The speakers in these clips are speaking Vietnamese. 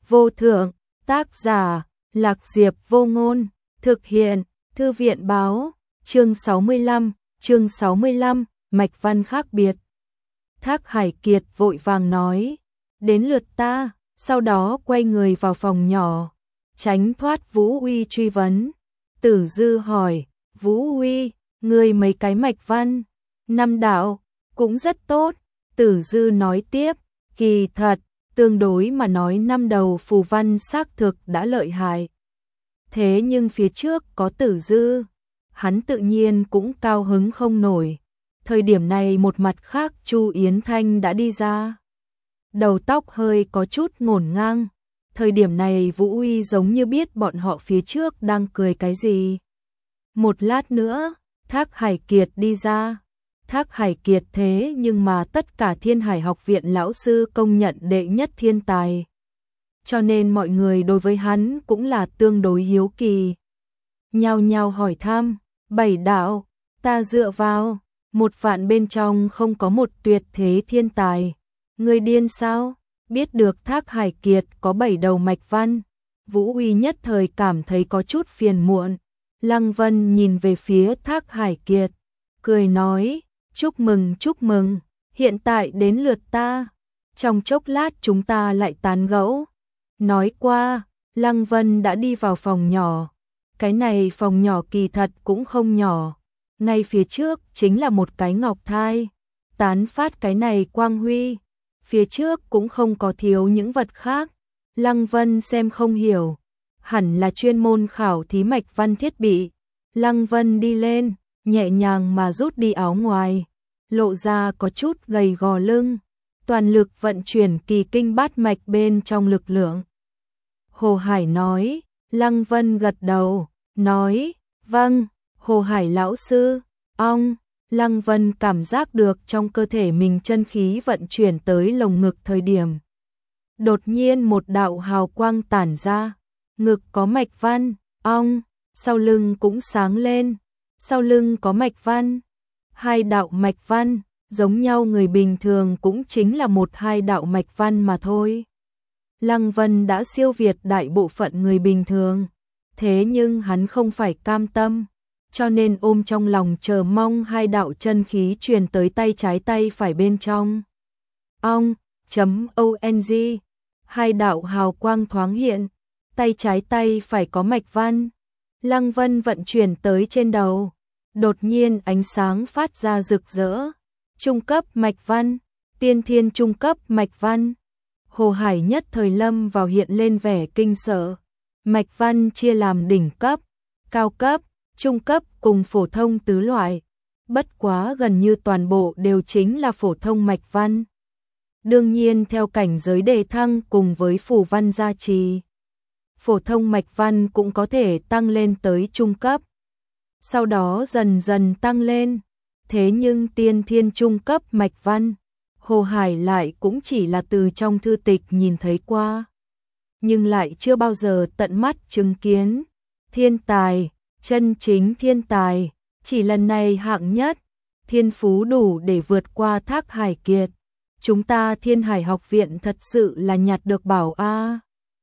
vô thượng, tác giả, Lạc Diệp Vô Ngôn, thực hiện, Thư viện báo, chương 65, mạch văn khác biệt. Thác Hải Kiệt vội vàng nói, đến lượt ta, sau đó quay người vào phòng nhỏ, tránh thoát Vũ Uy truy vấn. Tử Dư hỏi, Vũ Uy, ngươi mấy cái mạch văn? 5 đạo, cũng rất tốt. Tử Dư nói tiếp, kỳ thật, tương đối mà nói 5 đầu phù văn xác thực đã lợi hại. Thế nhưng phía trước có Tử Dư, hắn tự nhiên cũng cao hứng không nổi. Thời điểm này một mặt khác Chu Yến Thanh đã đi ra. Đầu tóc hơi có chút ngổn ngang. Thời điểm này Vũ Uy giống như biết bọn họ phía trước đang cười cái gì. Một lát nữa, Thác Hải Kiệt đi ra. Thác Hải Kiệt thế nhưng mà tất cả Thiên Hải học viện lão sư công nhận đệ nhất thiên tài. Cho nên mọi người đối với hắn cũng là tương đối hiếu kỳ. Nhao nhao hỏi thăm, 7 đạo, ta dựa vào, 1 vạn bên trong không có một tuyệt thế thiên tài. Người điên sao? Biết được Thác Hải Kiệt có 7 đầu mạch văn, Vũ Uy nhất thời cảm thấy có chút phiền muộn. Lăng Vân nhìn về phía Thác Hải Kiệt, cười nói, chúc mừng, hiện tại đến lượt ta. Trong chốc lát chúng ta lại tán gẫu. Nói qua, Lăng Vân đã đi vào phòng nhỏ. Cái này phòng nhỏ kỳ thật cũng không nhỏ. Ngay phía trước chính là một cái ngọc thai, tán phát cái này quang huy. Phía trước cũng không có thiếu những vật khác. Lăng Vân xem không hiểu, hẳn là chuyên môn khảo thí mạch văn thiết bị. Lăng Vân đi lên, nhẹ nhàng mà rút đi áo ngoài, lộ ra có chút gầy gò lưng, toàn lực vận chuyển kỳ kinh bát mạch bên trong lực lượng. Hồ Hải nói, Lăng Vân gật đầu, nói, vâng, Hồ Hải lão sư, ong. Lăng Vân cảm giác được trong cơ thể mình chân khí vận chuyển tới lồng ngực thời điểm. Đột nhiên một đạo hào quang tản ra, ngực có mạch văn, ong, sau lưng cũng sáng lên, sau lưng có mạch văn. 2 đạo mạch văn, giống nhau người bình thường cũng chính là 1-2 đạo mạch văn mà thôi. Lăng Vân đã siêu việt đại bộ phận người bình thường, thế nhưng hắn không phải cam tâm. Cho nên ôm trong lòng chờ mong 2 đạo chân khí truyền tới tay trái tay phải bên trong. Ong.ong 2 đạo hào quang thoáng hiện, tay trái tay phải có mạch văn. Lăng Vân vận chuyển tới trên đầu, đột nhiên ánh sáng phát ra rực rỡ. Trung cấp mạch văn, tiên thiên trung cấp mạch văn. Hồ Hải nhất thời lâm vào hiện lên vẻ kinh sợ. Mạch văn chia làm đỉnh cấp, cao cấp, trung cấp cùng phổ thông tứ loại, bất quá gần như toàn bộ đều chính là phổ thông mạch văn. Đương nhiên theo cảnh giới đề thăng cùng với phù văn gia trì, phổ thông mạch văn cũng có thể tăng lên tới trung cấp, sau đó dần dần tăng lên. Thế nhưng tiên thiên trung cấp mạch văn, Hồ Hải lại cũng chỉ là từ trong thư tịch nhìn thấy qua, nhưng lại chưa bao giờ tận mắt chứng kiến. Thiên tài, chân chính thiên tài, chỉ lần này hạng nhất, thiên phú đủ để vượt qua Thác Hải Kiệt. Chúng ta Thiên Hải học viện thật sự là nhặt được bảo a.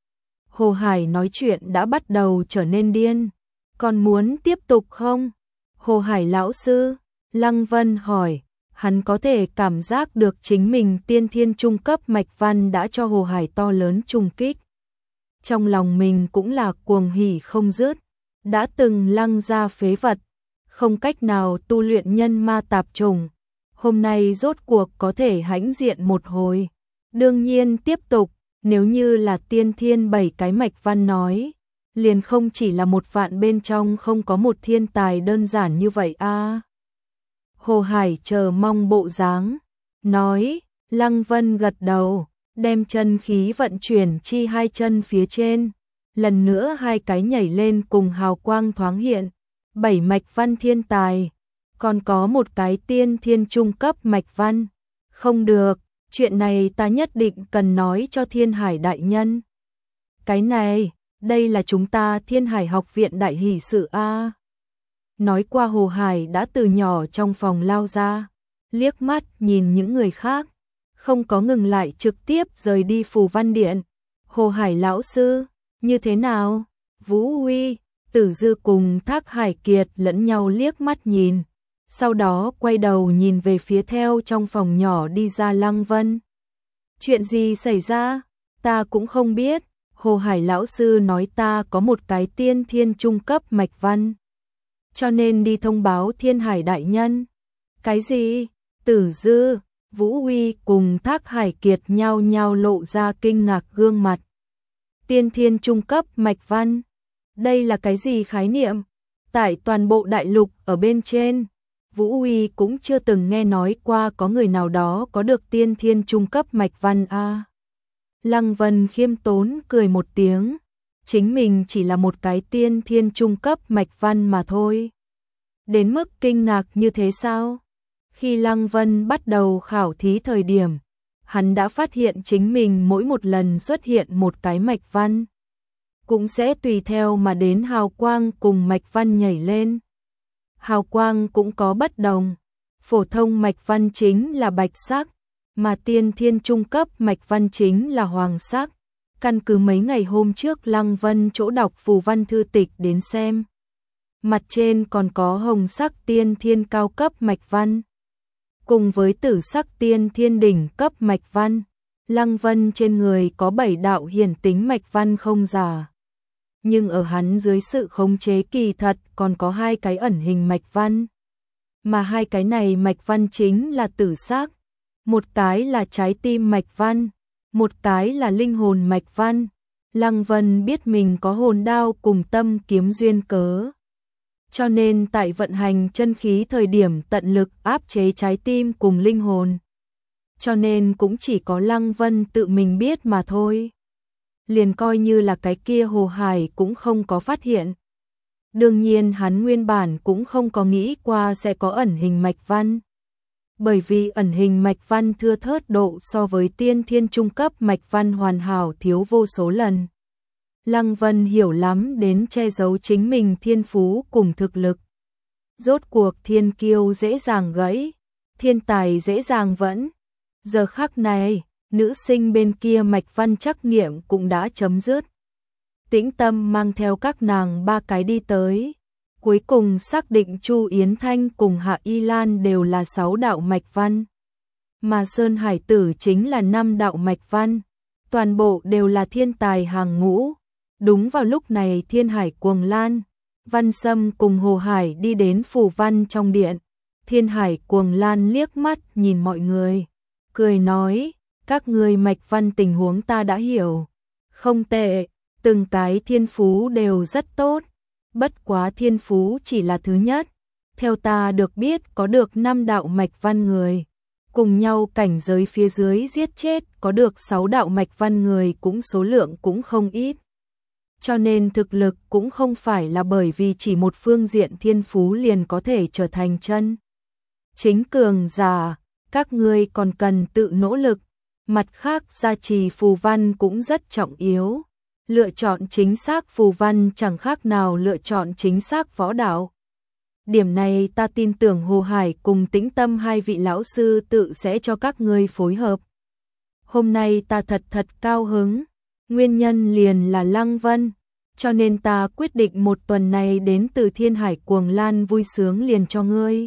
Hồ Hải nói chuyện đã bắt đầu trở nên điên. Còn muốn tiếp tục không? Hồ Hải lão sư, Lăng Vân hỏi, hắn có thể cảm giác được chính mình tiên thiên trung cấp mạch văn đã cho Hồ Hải to lớn trùng kích. Trong lòng mình cũng là cuồng hỉ không dứt. Đã từng lăng ra phế vật, không cách nào tu luyện nhân ma tạp trùng, hôm nay rốt cuộc có thể hãnh diện một hồi. Đương nhiên tiếp tục, nếu như là tiên thiên 7 cái mạch văn nói, liền không chỉ là 1 vạn bên trong không có một thiên tài đơn giản như vậy a. Hồ Hải chờ mong bộ dáng, nói, Lăng Vân gật đầu, đem chân khí vận chuyển chi 2 chân phía trên. Lần nữa 2 cái nhảy lên cùng hào quang thoáng hiện, 7 mạch văn thiên tài, còn có 1 cái tiên thiên trung cấp mạch văn. Không được, chuyện này ta nhất định cần nói cho Thiên Hải đại nhân. Cái này, đây là chúng ta Thiên Hải học viện đại hỷ sự a. Nói qua Hồ Hải đã từ nhỏ trong phòng lao ra, liếc mắt nhìn những người khác, không có ngừng lại trực tiếp rời đi phù văn điện. Hồ Hải lão sư, như thế nào? Vũ Uy, Tử Dư cùng Thác Hải Kiệt lẫn nhau liếc mắt nhìn, sau đó quay đầu nhìn về phía theo trong phòng nhỏ đi ra Lăng Vân. Chuyện gì xảy ra? Ta cũng không biết, Hồ Hải lão sư nói ta có một cái tiên thiên trung cấp mạch văn, cho nên đi thông báo Thiên Hải đại nhân. Cái gì? Tử Dư, Vũ Uy cùng Thác Hải Kiệt nhao nhao lộ ra kinh ngạc gương mặt. Tiên thiên trung cấp mạch văn, đây là cái gì khái niệm? Tại toàn bộ đại lục ở bên trên, Vũ Uy cũng chưa từng nghe nói qua có người nào đó có được tiên thiên trung cấp mạch văn a. Lăng Vân khiêm tốn cười một tiếng, chính mình chỉ là một cái tiên thiên trung cấp mạch văn mà thôi. Đến mức kinh ngạc như thế sao? Khi Lăng Vân bắt đầu khảo thí thời điểm, hắn đã phát hiện chính mình mỗi một lần xuất hiện một cái mạch văn, cũng sẽ tùy theo mà đến hào quang cùng mạch văn nhảy lên. Hào quang cũng có bất đồng, phổ thông mạch văn chính là bạch sắc, mà tiên thiên trung cấp mạch văn chính là hoàng sắc. Căn cứ mấy ngày hôm trước Lăng Vân chỗ đọc phù văn thư tịch đến xem, mặt trên còn có hồng sắc tiên thiên cao cấp mạch văn, cùng với tử sắc tiên thiên đỉnh cấp mạch văn. Lăng Vân trên người có 7 đạo hiển tính mạch văn không giả, nhưng ở hắn dưới sự khống chế kỳ thật còn có 2 cái ẩn hình mạch văn, mà 2 cái này mạch văn chính là tử sắc, một cái là trái tim mạch văn, một cái là linh hồn mạch văn. Lăng Vân biết mình có hồn đao cùng tâm kiếm duyên cớ, cho nên tại vận hành chân khí thời điểm tận lực áp chế trái tim cùng linh hồn, cho nên cũng chỉ có Lăng Vân tự mình biết mà thôi. Liền coi như là cái kia Hồ Hải cũng không có phát hiện. Đương nhiên hắn nguyên bản cũng không có nghĩ qua sẽ có ẩn hình mạch văn, bởi vì ẩn hình mạch văn thưa thớt độ so với tiên thiên trung cấp mạch văn hoàn hảo thiếu vô số lần. Lăng Vân hiểu lắm đến che giấu chính mình thiên phú cùng thực lực. Rốt cuộc thiên kiêu dễ dàng gãy, thiên tài dễ dàng vẫn. Giờ khắc này, nữ sinh bên kia mạch văn trắc nghiệm cũng đã chấm dứt. Tĩnh Tâm mang theo các nàng 3 cái đi tới, cuối cùng xác định Chu Yến Thanh cùng Hạ Y Lan đều là 6 đạo mạch văn, mà Sơn Hải Tử chính là 5 đạo mạch văn, toàn bộ đều là thiên tài hàng ngũ. Đúng vào lúc này Thiên Hải Cuồng Lan, Văn Sâm cùng Hồ Hải đi đến phù văn trong điện. Thiên Hải Cuồng Lan liếc mắt nhìn mọi người, cười nói, các ngươi mạch văn tình huống ta đã hiểu, không tệ, từng cái thiên phú đều rất tốt, bất quá thiên phú chỉ là thứ nhất. Theo ta được biết có được 5 đạo mạch văn người, cùng nhau cảnh giới phía dưới giết chết có được 6 đạo mạch văn người cũng số lượng cũng không ít. Cho nên thực lực cũng không phải là bởi vì chỉ một phương diện thiên phú liền có thể trở thành chân chính cường giả, các ngươi còn cần tự nỗ lực. Mặt khác gia trì phù văn cũng rất trọng yếu, lựa chọn chính xác phù văn chẳng khác nào lựa chọn chính xác võ đạo. Điểm này ta tin tưởng Hồ Hải cùng Tĩnh Tâm 2 vị lão sư tự sẽ cho các ngươi phối hợp. Hôm nay ta thật cao hứng, nguyên nhân liền là Lăng Vân, cho nên ta quyết định một tuần này đến từ Thiên Hải Cuồng Lan vui sướng liền cho ngươi.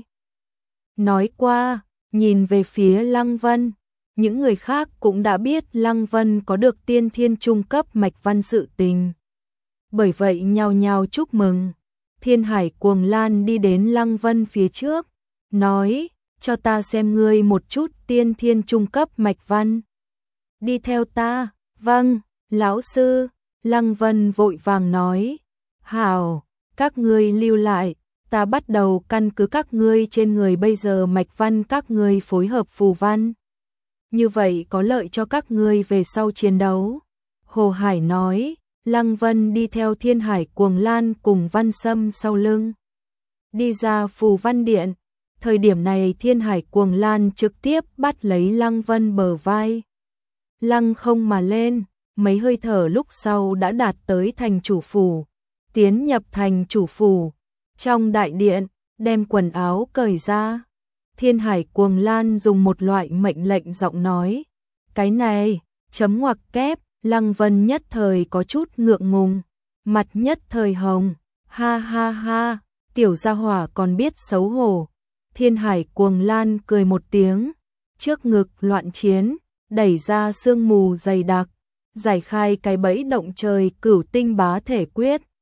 Nói qua, nhìn về phía Lăng Vân, những người khác cũng đã biết Lăng Vân có được tiên thiên trung cấp mạch văn sự tình. Bởi vậy nhao nhao chúc mừng. Thiên Hải Cuồng Lan đi đến Lăng Vân phía trước, nói, cho ta xem ngươi một chút tiên thiên trung cấp mạch văn. Đi theo ta, vâng, lão sư. Lăng Vân vội vàng nói, hảo, các ngươi lưu lại, ta bắt đầu căn cứ các ngươi trên người bây giờ mạch văn các ngươi phối hợp phù văn. Như vậy có lợi cho các ngươi về sau chiến đấu. Hồ Hải nói, Lăng Vân đi theo Thiên Hải Cuồng Lan cùng Văn Sâm sau lưng. Đi ra phù văn điện, thời điểm này Thiên Hải Cuồng Lan trực tiếp bắt lấy Lăng Vân bờ vai. Lăng không mà lên, mấy hơi thở lúc sau đã đạt tới thành chủ phủ, tiến nhập thành chủ phủ. Trong đại điện, đem quần áo cởi ra. Thiên Hải Cuồng Lan dùng một loại mệnh lệnh giọng nói, cái này, chấm ngoặc kép, Lăng Vân nhất thời có chút ngượng ngùng, mặt nhất thời hồng, ha ha ha, tiểu gia hỏa còn biết xấu hổ. Thiên Hải Cuồng Lan cười một tiếng, trước ngực loạn chiến, đẩy ra sương mù dày đặc, giải khai cái bẫy động trời Cửu Tinh Bá Thể Quyết.